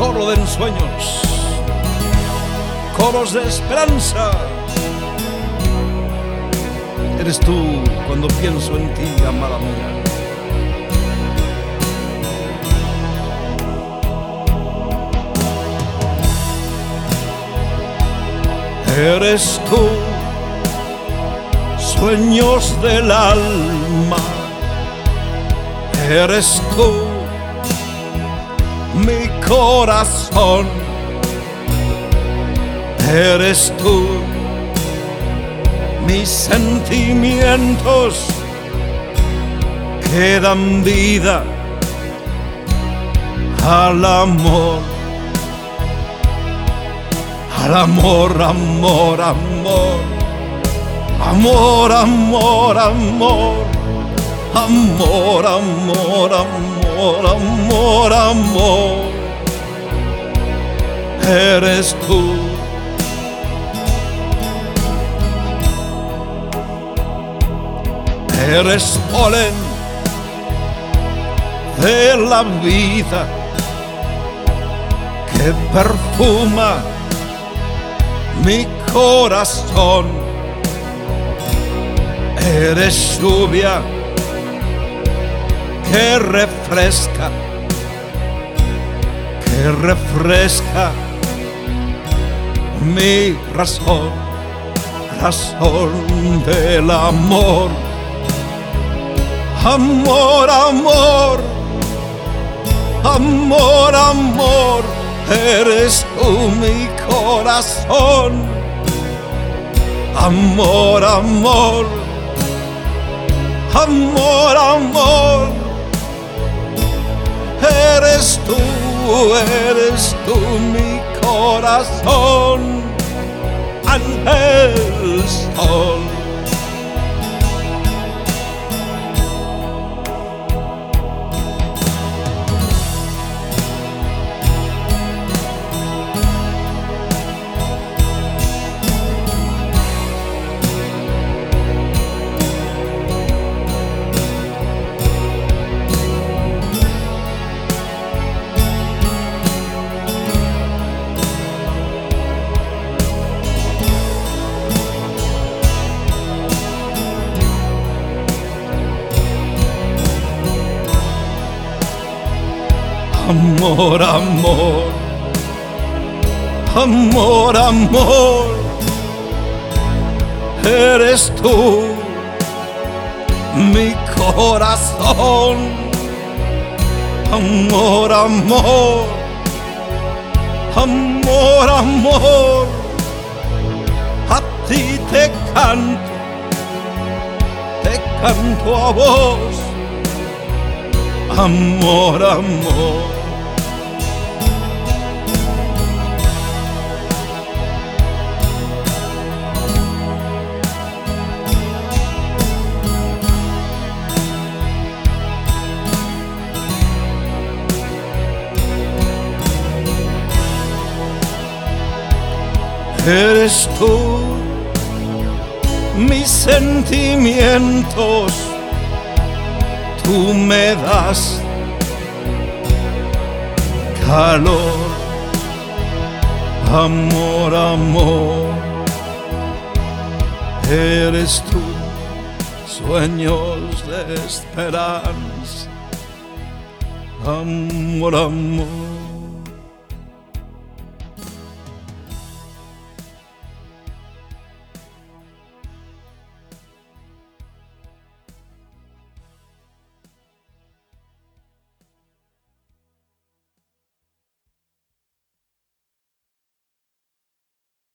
coro de ensueños, coros de esperanza. Eres tú cuando pienso en ti, amada mía. Eres tú, sueños del alma. Eres tú, mi corazón. Eres tú, mis sentimientos que dan vida al amor. Al amor, amor, amor. Amor, amor, amor. Amor, amor, amor, amor, amor. Eres tú. Eres polen de la vida que perfuma mi corazón. Eres lluvia que refresca mi razón, razón del amor. Amor, amor, amor, amor, eres tú mi corazón. Amor, amor, amor, amor, eres tú mi corazón. Ángel sol. Amor, amor, amor, amor, eres tú mi corazón. Amor, amor, amor, amor, a ti te canto a vos. Amor, amor. Eres tú, mis sentimientos, tú me das calor. Amor, amor, eres tú, sueños de esperanza. Amor, amor.